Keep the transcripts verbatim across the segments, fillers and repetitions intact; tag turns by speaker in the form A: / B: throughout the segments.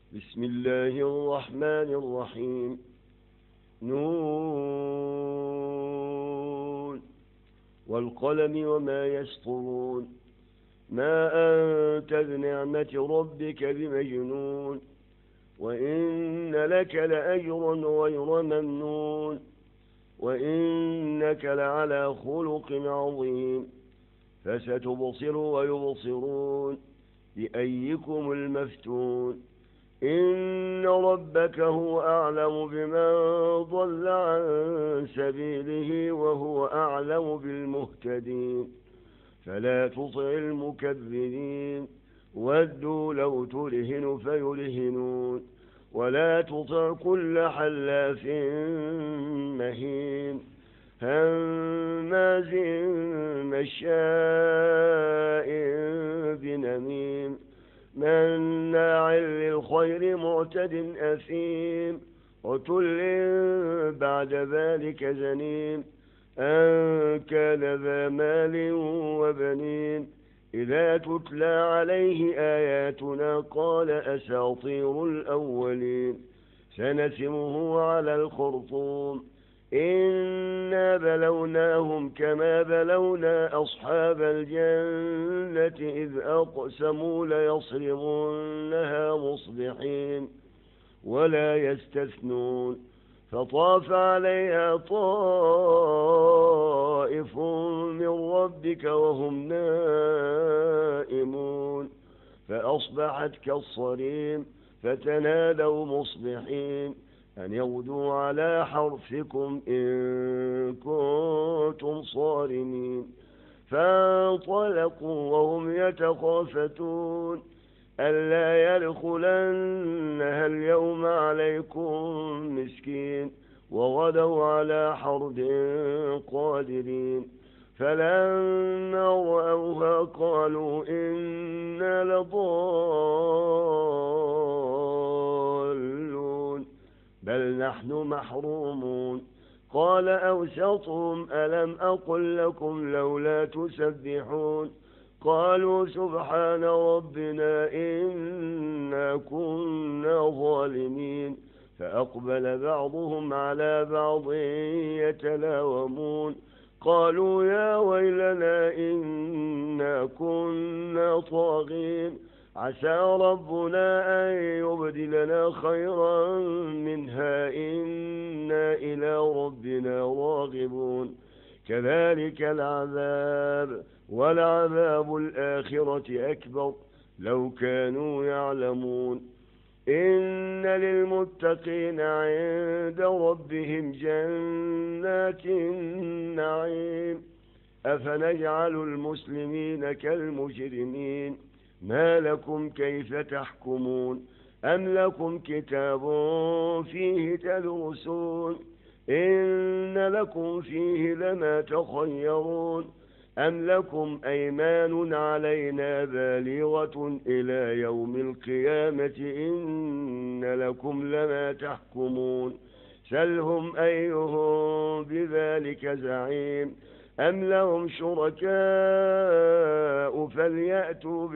A: بسم الله الرحمن الرحيم. نون والقلم وما يسطرون. ما أنت بنعمة ربك بمجنون، وإن لك لأجرا غير ممنون، وإنك لعلى خلق عظيم. فستبصر ويبصرون بأيكم المفتون. إن ربك هو أعلم بمن ضل عن سبيله وهو أعلم بالمهتدين. فلا تطع المكذبين، ودوا لو ترهن فيرهنون. ولا تطع كل حلاف مهين هماز مشاء بنميم مناع للخير معتد أثيم عتل بعد ذلك زنيم أن كان ذا مال وبنين. إذا تتلى عليه آياتنا قال أساطير الأولين. سنسمه على الخرطوم. إنا بلوناهم كما بلونا أصحاب الجنة إذ أقسموا ليصرمنها مصبحين ولا يستثنون. فطاف عليها طائف من ربك وهم نائمون فأصبحت كالصريم. فتنادوا مصبحين أن يغدوا على حرثكم إن كنتم صارمين. فانطلقوا وهم يتخافتون ألا يدخلنها اليوم عليكم مسكين وغدوا على حرد قادرين. فلما رأوها قالوا إنا لضالون بل نحن محرومون. قال أوسطهم ألم أقل لكم لولا تسبحون. قالوا سبحان ربنا إنا كنا ظالمين. فأقبل بعضهم على بعض يتلاومون قالوا يا ويلنا إنا كنا طاغين عسى ربنا أن يبدلنا خيرا منها إنا إلى ربنا راغبون. كذلك العذاب ولعذاب الآخرة أكبر لو كانوا يعلمون. إن للمتقين عند ربهم جنات النعيم. أفنجعل المسلمين كالمجرمين ما لكم كيف تحكمون أم لكم كتاب فيه تدرسون إن لكم فيه لما تخيرون أم لكم أيمان علينا بالغة إلى يوم القيامة إن لكم لما تحكمون. سلهم أيهم بذلك زعيم أم لهم شركاء فليأتوا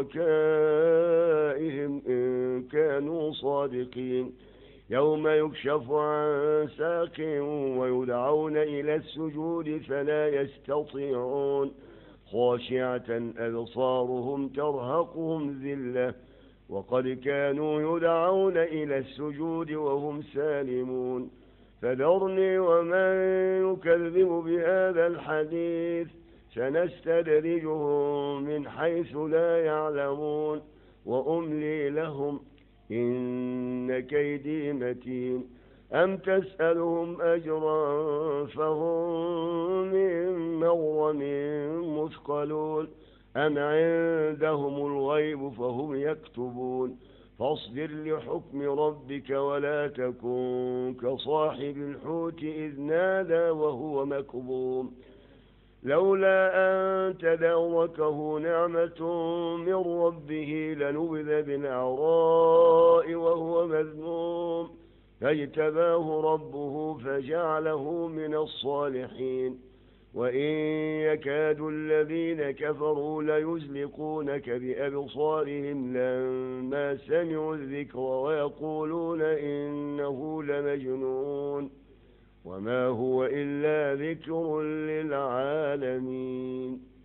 A: بشركائهم إن كانوا صادقين. يوم يكشف عن ساق ويدعون إلى السجود فلا يستطيعون خاشعة أبصارهم ترهقهم ذلة وقد كانوا يدعون إلى السجود وهم سالمون. فذرني ومن يكذب بهذا الحديث سنستدرجهم من حيث لا يعلمون وأملي لهم إن كيدي متين. أم تسألهم أجرا فهم من مغرم مثقلون أم عندهم الغيب فهم يكتبون. فاصبر لحكم ربك ولا تكن كصاحب الحوت إذ نادى وهو مكظوم لولا أن تداركه نعمة من ربه لنبذ بالعراء وهو مذموم فاجتباه ربه فجعله من الصالحين. وإن يكاد الذين كفروا ليزلقونك بأبصارهم لما سمعوا الذكر ويقولون إنه لمجنون وما هو إلا ذكر للعالمين.